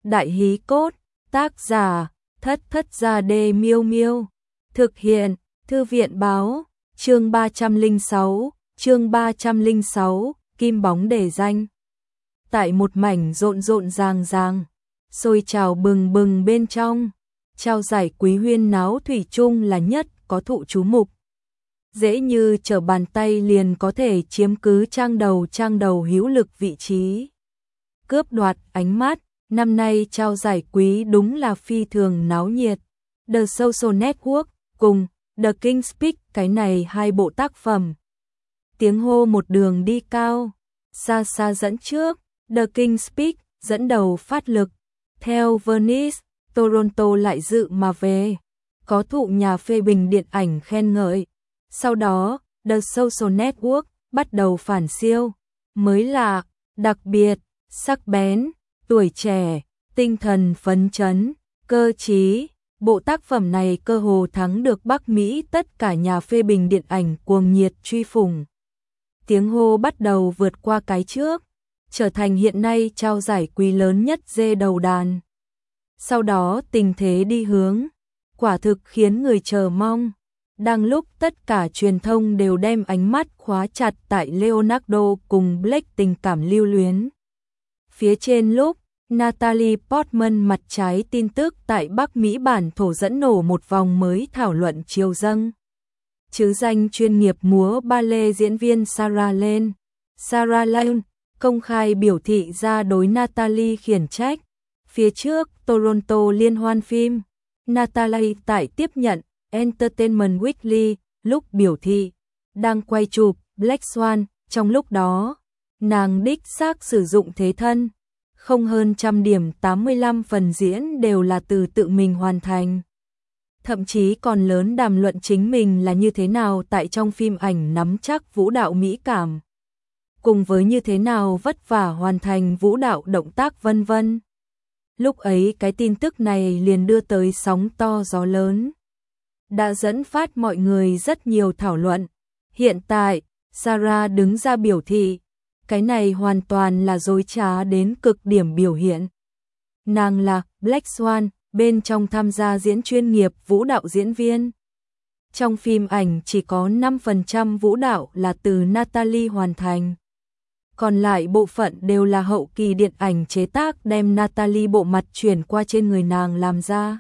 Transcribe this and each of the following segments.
Đại hí cốt, tác giả, Thất Thất Gia Đê Miêu Miêu. Thực hiện, Thư viện báo, chương 306, Kim bóng để danh. Tại một mảnh rộn rộn ràng, sôi trào bừng bừng bên trong, trao giải quý huyên náo thủy chung là nhất có thụ chú mục. Dễ như trở bàn tay liền có thể chiếm cứ trang đầu hữu lực vị trí. Cướp đoạt ánh mắt, năm nay trao giải quý đúng là phi thường náo nhiệt. The Social Network cùng The King's Speech, cái này hai bộ tác phẩm. Tiếng hô một đường đi cao, xa xa dẫn trước, The King's Speech dẫn đầu phát lực. Theo Venice, Toronto lại dự mà về, có thụ nhà phê bình điện ảnh khen ngợi. Sau đó, The Social Network bắt đầu phản siêu, mới lạ, đặc biệt, sắc bén, tuổi trẻ, tinh thần phấn chấn, cơ trí. Bộ tác phẩm này cơ hồ thắng được Bắc Mỹ tất cả nhà phê bình điện ảnh cuồng nhiệt truy phủng. Tiếng hô bắt đầu vượt qua cái trước, trở thành hiện nay trao giải quý lớn nhất dê đầu đàn. Sau đó tình thế đi hướng, quả thực khiến người chờ mong. Đang lúc tất cả truyền thông đều đem ánh mắt khóa chặt tại Leonardo cùng Blake tình cảm lưu luyến. Phía trên lúc, Natalie Portman mặt trái tin tức tại Bắc Mỹ bản thổ dẫn nổ một vòng mới thảo luận chiều dâng. Chứ danh chuyên nghiệp múa ballet diễn viên Sarah Lane công khai biểu thị ra đối Natalie khiển trách. Phía trước Toronto liên hoan phim, Natalie tại tiếp nhận Entertainment Weekly lúc biểu thị đang quay chụp Black Swan, trong lúc đó nàng đích xác sử dụng thế thân, không hơn 100 điểm 85 phần diễn đều là từ tự mình hoàn thành. Thậm chí còn lớn đàm luận chính mình là như thế nào tại trong phim ảnh nắm chắc vũ đạo mỹ cảm, cùng với như thế nào vất vả hoàn thành vũ đạo động tác vân vân. Lúc ấy cái tin tức này liền đưa tới sóng to gió lớn, đã dẫn phát mọi người rất nhiều thảo luận. Hiện tại, Sarah đứng ra biểu thị, cái này hoàn toàn là dối trá đến cực điểm biểu hiện. Nàng là Black Swan, bên trong tham gia diễn chuyên nghiệp vũ đạo diễn viên. Trong phim ảnh chỉ có 5% vũ đạo là từ Natalie hoàn thành. Còn lại bộ phận đều là hậu kỳ điện ảnh chế tác đem Natalie bộ mặt chuyển qua trên người nàng làm ra.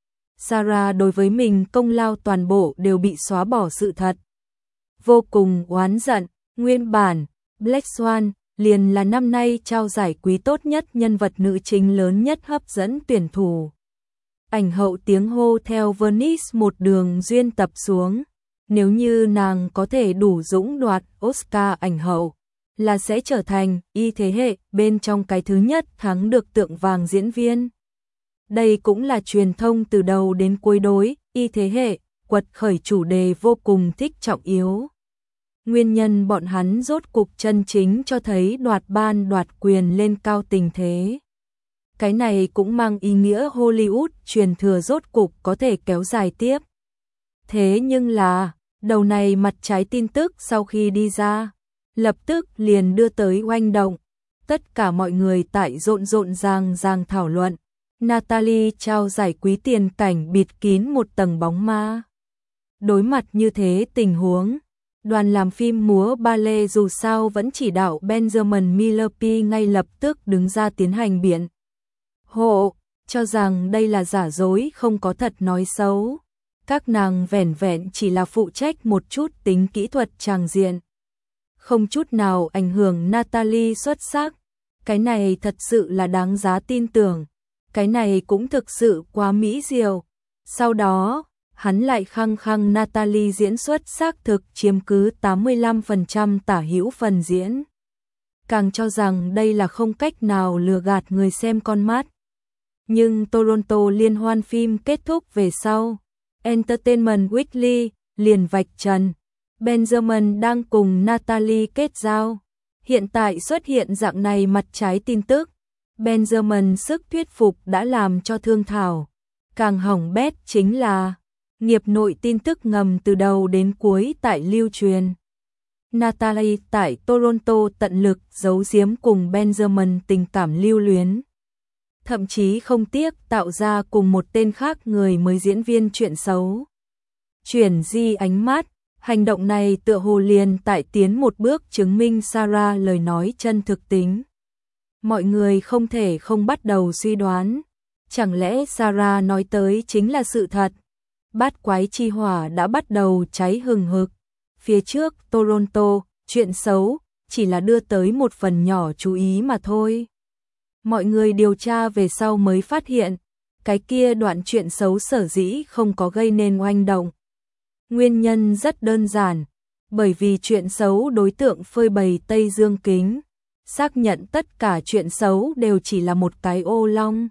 Sarah đối với mình công lao toàn bộ đều bị xóa bỏ sự thật. Vô cùng oán giận, nguyên bản, Black Swan liền là năm nay trao giải quý tốt nhất nhân vật nữ chính lớn nhất hấp dẫn tuyển thủ. Ảnh hậu tiếng hô theo Venice một đường duyên tập xuống. Nếu như nàng có thể đủ dũng đoạt Oscar ảnh hậu, là sẽ trở thành y thế hệ bên trong cái thứ nhất thắng được tượng vàng diễn viên. Đây cũng là truyền thông từ đầu đến cuối đối y thế hệ quật khởi chủ đề vô cùng thích trọng yếu. Nguyên nhân bọn hắn rốt cục chân chính cho thấy đoạt ban đoạt quyền lên cao tình thế. Cái này cũng mang ý nghĩa Hollywood truyền thừa rốt cục có thể kéo dài tiếp. Thế nhưng là, đầu này mặt trái tin tức sau khi đi ra, lập tức liền đưa tới oanh động. Tất cả mọi người tại rộn ràng thảo luận. Natalie trao giải quý tiền cảnh bịt kín một tầng bóng ma. Đối mặt như thế tình huống, đoàn làm phim múa ballet dù sao vẫn chỉ đạo Benjamin Millepied ngay lập tức đứng ra tiến hành biện hộ, cho rằng đây là giả dối không có thật nói xấu. Các nàng vẻn vẹn chỉ là phụ trách một chút tính kỹ thuật tràng diện, không chút nào ảnh hưởng Natalie xuất sắc. Cái này thật sự là đáng giá tin tưởng. Cái này cũng thực sự quá mỹ diệu. Sau đó, hắn lại khăng Natalie diễn xuất xác thực chiếm cứ 85% tả hữu phần diễn. Càng cho rằng đây là không cách nào lừa gạt người xem con mắt. Nhưng Toronto liên hoan phim kết thúc về sau, Entertainment Weekly liền vạch trần, Benjamin đang cùng Natalie kết giao. Hiện tại xuất hiện dạng này mặt trái tin tức, Benjamin sức thuyết phục đã làm cho thương thảo. Càng hỏng bét chính là nghiệp nội tin tức ngầm từ đầu đến cuối tại lưu truyền. Natalie tại Toronto tận lực giấu giếm cùng Benjamin tình cảm lưu luyến. thậm chí không tiếc tạo ra cùng một tên khác người mới diễn viên chuyện xấu. Chuyển di ánh mắt, hành động này tựa hồ liền tại tiến một bước chứng minh Sarah lời nói chân thực tính. Mọi người không thể không bắt đầu suy đoán, chẳng lẽ Sarah nói tới chính là sự thật? Bát quái chi hỏa đã bắt đầu cháy hừng hực. Phía trước Toronto, chuyện xấu chỉ là đưa tới một phần nhỏ chú ý mà thôi. Mọi người điều tra về sau mới phát hiện, cái kia đoạn chuyện xấu sở dĩ không có gây nên oanh động. Nguyên nhân rất đơn giản, bởi vì chuyện xấu đối tượng phơi bày Tây Dương Kính, xác nhận tất cả chuyện xấu đều chỉ là một cái ô long.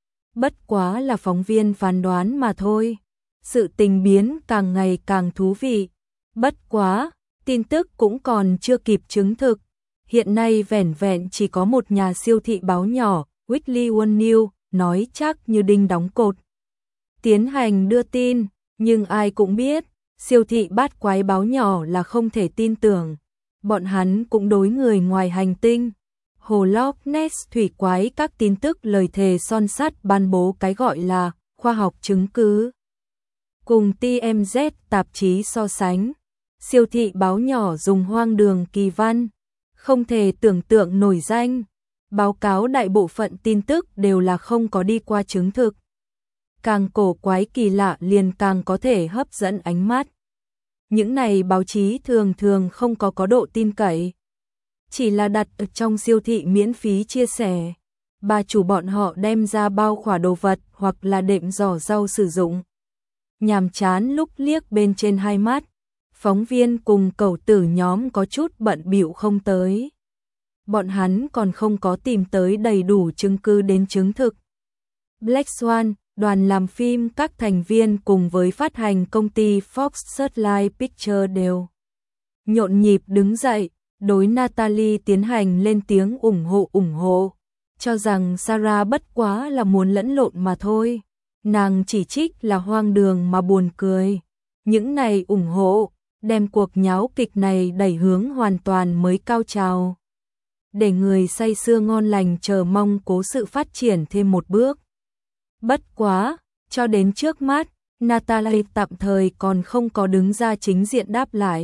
Bất quá là phóng viên phán đoán mà thôi. Sự tình biến càng ngày càng thú vị. Bất quá, tin tức cũng còn chưa kịp chứng thực. Hiện nay vẻn vẹn chỉ có một nhà siêu thị báo nhỏ, Weekly One News, nói chắc như đinh đóng cột. Tiến hành đưa tin, nhưng ai cũng biết, siêu thị bát quái báo nhỏ là không thể tin tưởng. Bọn hắn cũng đối người ngoài hành tinh, hồ Loch Ness thủy quái các tin tức lời thề son sắt ban bố cái gọi là khoa học chứng cứ. Cùng TMZ tạp chí so sánh, siêu thị báo nhỏ dùng hoang đường kỳ văn, không thể tưởng tượng nổi danh, báo cáo đại bộ phận tin tức đều là không có đi qua chứng thực. Càng cổ quái kỳ lạ liền càng có thể hấp dẫn ánh mắt. Những này báo chí thường thường không có độ tin cậy, chỉ là đặt ở trong siêu thị miễn phí chia sẻ. Bà chủ bọn họ đem ra bao khỏa đồ vật hoặc là đệm giỏ rau sử dụng. Nhàm chán lúc liếc bên trên hai mắt, phóng viên cùng cẩu tử nhóm có chút bận bịu không tới. Bọn hắn còn không có tìm tới đầy đủ chứng cứ đến chứng thực. Black Swan, đoàn làm phim các thành viên cùng với phát hành công ty Fox Searchlight Pictures đều nhộn nhịp đứng dậy, đối Natalie tiến hành lên tiếng ủng hộ, cho rằng Sarah bất quá là muốn lẫn lộn mà thôi. Nàng chỉ trích là hoang đường mà buồn cười. Những này ủng hộ, đem cuộc nháo kịch này đẩy hướng hoàn toàn mới cao trào. Để người say sưa ngon lành chờ mong cố sự phát triển thêm một bước. Bất quá, cho đến trước mắt, Natalie tạm thời còn không có đứng ra chính diện đáp lại.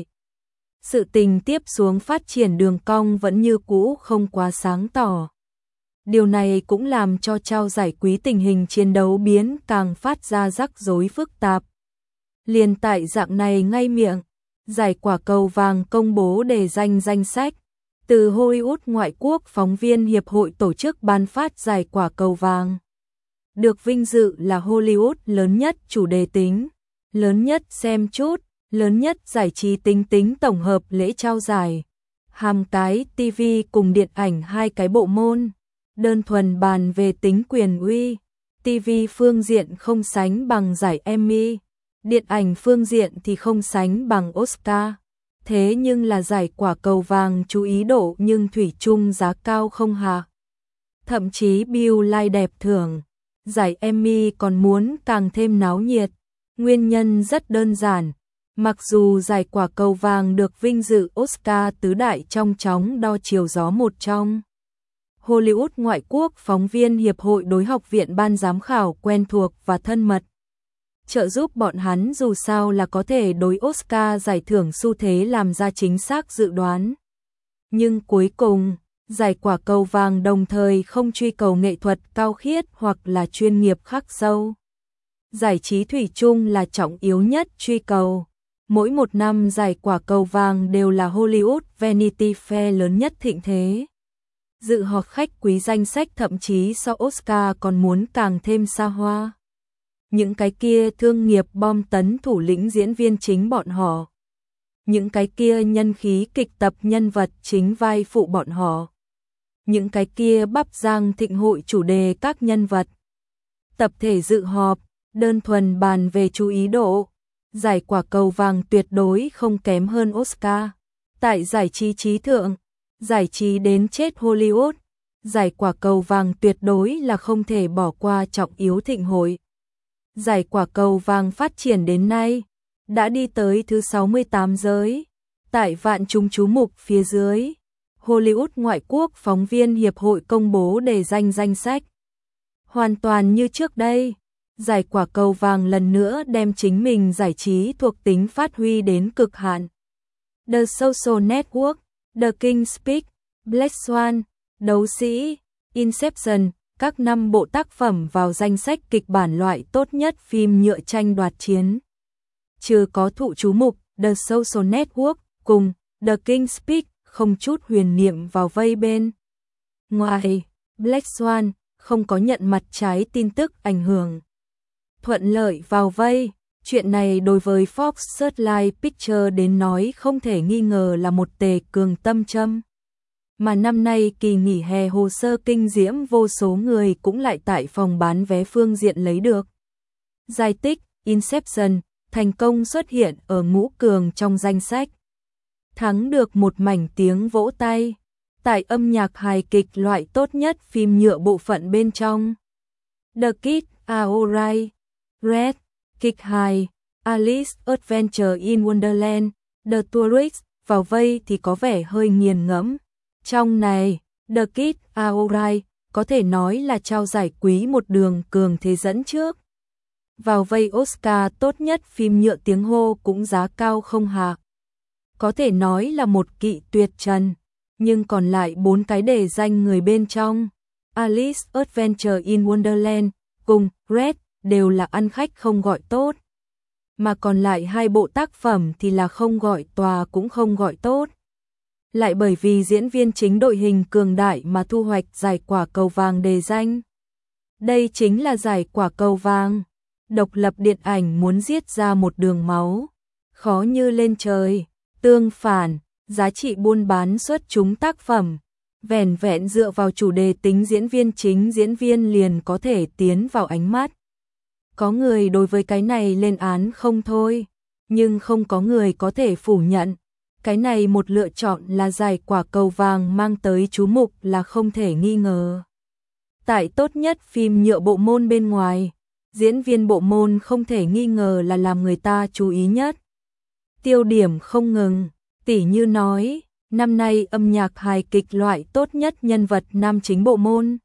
Sự tình tiếp xuống phát triển đường cong vẫn như cũ không quá sáng tỏ. Điều này cũng làm cho trao giải quý tình hình chiến đấu biến càng phát ra rắc rối phức tạp. Liền tại dạng này ngay miệng, giải quả cầu vàng công bố đề danh sách. Từ Hollywood ngoại quốc phóng viên hiệp hội tổ chức ban phát giải quả cầu vàng. Được vinh dự là Hollywood lớn nhất chủ đề tính, lớn nhất xem chút, lớn nhất giải trí tính tổng hợp lễ trao giải. Hàm cái TV cùng điện ảnh hai cái bộ môn. Đơn thuần bàn về tính quyền uy, TV phương diện không sánh bằng giải Emmy, điện ảnh phương diện thì không sánh bằng Oscar. Thế nhưng là giải quả cầu vàng chú ý độ nhưng thủy chung giá cao không hạ. Thậm chí Bill Lai đẹp thưởng, giải Emmy còn muốn càng thêm náo nhiệt. Nguyên nhân rất đơn giản, mặc dù giải quả cầu vàng được vinh dự Oscar tứ đại trong chóng đo chiều gió một trong. Hollywood ngoại quốc phóng viên hiệp hội đối học viện ban giám khảo quen thuộc và thân mật. Trợ giúp bọn hắn dù sao là có thể đối Oscar giải thưởng xu thế làm ra chính xác dự đoán. Nhưng cuối cùng, giải quả cầu vàng đồng thời không truy cầu nghệ thuật cao khiết hoặc là chuyên nghiệp khắc sâu. Giải trí thủy chung là trọng yếu nhất truy cầu. Mỗi một năm giải quả cầu vàng đều là Hollywood Vanity Fair lớn nhất thịnh thế. Dự họp khách quý danh sách thậm chí so Oscar còn muốn càng thêm xa hoa. Những cái kia thương nghiệp bom tấn thủ lĩnh diễn viên chính bọn họ. Những cái kia nhân khí kịch tập nhân vật chính vai phụ bọn họ. Những cái kia bắp giang thịnh hội chủ đề các nhân vật. Tập thể dự họp, đơn thuần bàn về chú ý độ. Giải quả cầu vàng tuyệt đối không kém hơn Oscar. Tại giải trí trí thượng, giải trí đến chết Hollywood, giải quả cầu vàng tuyệt đối là không thể bỏ qua trọng yếu thịnh hội. Giải quả cầu vàng phát triển đến nay, đã đi tới thứ 68 giới. Tại vạn chúng chú mục phía dưới, Hollywood ngoại quốc phóng viên hiệp hội công bố đề danh sách. Hoàn toàn như trước đây, giải quả cầu vàng lần nữa đem chính mình giải trí thuộc tính phát huy đến cực hạn. The Social Network, The King's Speech, Black Swan, Đấu sĩ, Inception, các 5 bộ tác phẩm vào danh sách kịch bản loại tốt nhất phim nhựa tranh đoạt chiến. Trừ có thụ chú mục, The Social Network cùng The King's Speech không chút huyền niệm vào vây bên. Ngoài, Black Swan không có nhận mặt trái tin tức ảnh hưởng thuận lợi vào vây. Chuyện này đối với Fox Searchlight Pictures đến nói không thể nghi ngờ là một tề cường tâm châm. Mà năm nay kỳ nghỉ hè hồ sơ kinh diễm vô số người cũng lại tại phòng bán vé phương diện lấy được. Giải tích Inception thành công xuất hiện ở ngũ cường trong danh sách. Thắng được một mảnh tiếng vỗ tay. Tại âm nhạc hài kịch loại tốt nhất phim nhựa bộ phận bên trong. The Kids Are Alright, Red, kịch hài, Alice Adventure in Wonderland, The Tourist vào vây thì có vẻ hơi nghiền ngẫm. Trong này, The Kids Are Alright có thể nói là trao giải quý một đường cường thế dẫn trước. Vào vây Oscar tốt nhất phim nhựa tiếng hô cũng giá cao không hạ. Có thể nói là một kỵ tuyệt trần, nhưng còn lại 4 cái đề danh người bên trong, Alice Adventure in Wonderland cùng Red đều là ăn khách không gọi tốt. Mà còn lại 2 bộ tác phẩm thì là không gọi tòa cũng không gọi tốt. Lại bởi vì diễn viên chính đội hình cường đại mà thu hoạch giải quả cầu vàng đề danh. Đây chính là giải quả cầu vàng. Độc lập điện ảnh muốn giết ra một đường máu, khó như lên trời. Tương phản, giá trị buôn bán xuất chúng tác phẩm, vẻn vẹn dựa vào chủ đề tính diễn viên chính diễn viên liền có thể tiến vào ánh mắt. Có người đối với cái này lên án không thôi, nhưng không có người có thể phủ nhận. Cái này một lựa chọn là giải quả cầu vàng mang tới chú mục là không thể nghi ngờ. Tại tốt nhất phim nhựa bộ môn bên ngoài, diễn viên bộ môn không thể nghi ngờ là làm người ta chú ý nhất. Tiêu điểm không ngừng, tỉ như nói, năm nay âm nhạc hài kịch loại tốt nhất nhân vật nam chính bộ môn.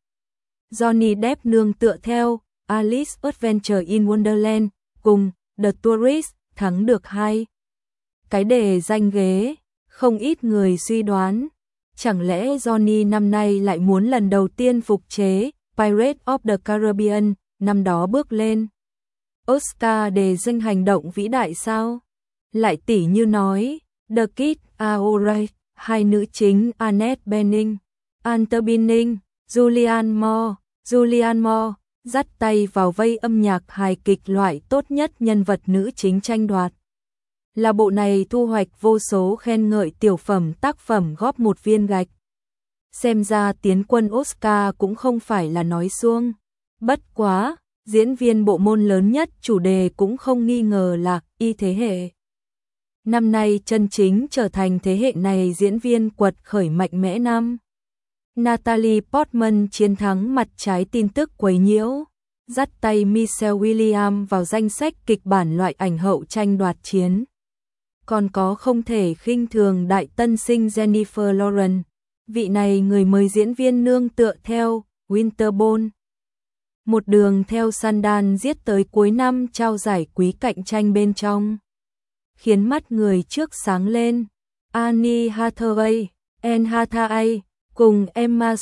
Johnny Depp nương tựa theo Alice Adventure in Wonderland cùng The Tourist thắng được 2 cái đề danh ghế. Không ít người suy đoán, chẳng lẽ Johnny năm nay lại muốn lần đầu tiên phục chế Pirates of the Caribbean năm đó bước lên Oscar đề danh hành động vĩ đại sao? Lại tỉ như nói, The Kids Are Alright, 2 nữ chính Annette Bening, Anne Bening, Julianne Moore, dắt tay vào vây âm nhạc hài kịch loại tốt nhất nhân vật nữ chính tranh đoạt. Là bộ này thu hoạch vô số khen ngợi tiểu phẩm tác phẩm góp một viên gạch. Xem ra tiến quân Oscar cũng không phải là nói suông. Bất quá, diễn viên bộ môn lớn nhất chủ đề cũng không nghi ngờ là y thế hệ. Năm nay chân chính trở thành thế hệ này diễn viên quật khởi mạnh mẽ năm. Natalie Portman chiến thắng mặt trái tin tức quấy nhiễu, dắt tay Michelle Williams vào danh sách kịch bản loại ảnh hậu tranh đoạt chiến. Còn có không thể khinh thường đại tân sinh Jennifer Lawrence, vị này người mới diễn viên nương tựa theo Winterborn. Một đường theo Sundance giết tới cuối năm trao giải quý cạnh tranh bên trong. Khiến mắt người trước sáng lên, Anne Hathaway, Anne Hathaway cùng Emma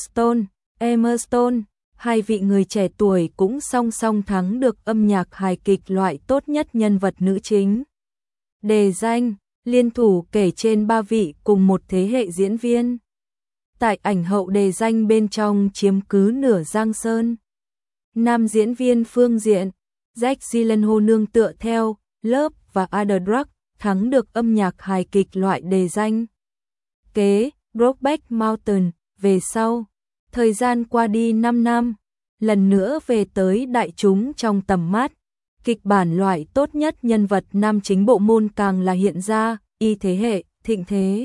Stone, 2 vị người trẻ tuổi cũng song song thắng được âm nhạc hài kịch loại tốt nhất nhân vật nữ chính. Đề danh, liên thủ kể trên 3 vị cùng một thế hệ diễn viên. Tại ảnh hậu đề danh bên trong chiếm cứ nửa giang sơn. Nam diễn viên phương diện, Jake Gyllenhaal nương tựa theo Love và Other Drugs thắng được âm nhạc hài kịch loại đề danh. Kế, Brokeback Mountain, về sau, thời gian qua đi 5 năm, lần nữa về tới đại chúng trong tầm mắt. Kịch bản loại tốt nhất nhân vật nam chính bộ môn càng là hiện ra, y thế hệ, thịnh thế.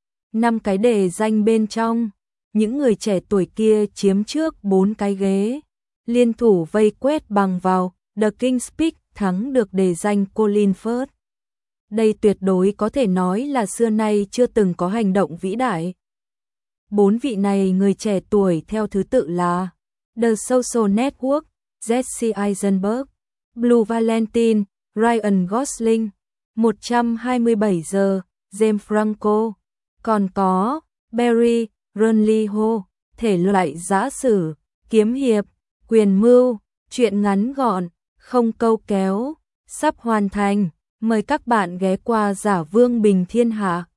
5 cái đề danh bên trong, những người trẻ tuổi kia chiếm trước 4 cái ghế. Liên thủ vây quét bằng vào, The King's Speech thắng được đề danh Colin Firth. Đây tuyệt đối có thể nói là xưa nay chưa từng có hành động vĩ đại. 4 vị này người trẻ tuổi theo thứ tự là The Social Network, Jesse Eisenberg, Blue Valentine, Ryan Gosling, 127 giờ, James Franco, còn có Barry Runliho, thể loại giã sử, kiếm hiệp, quyền mưu, truyện ngắn gọn, không câu kéo, sắp hoàn thành. Mời các bạn ghé qua Giả Vương Bình Thiên Hạ.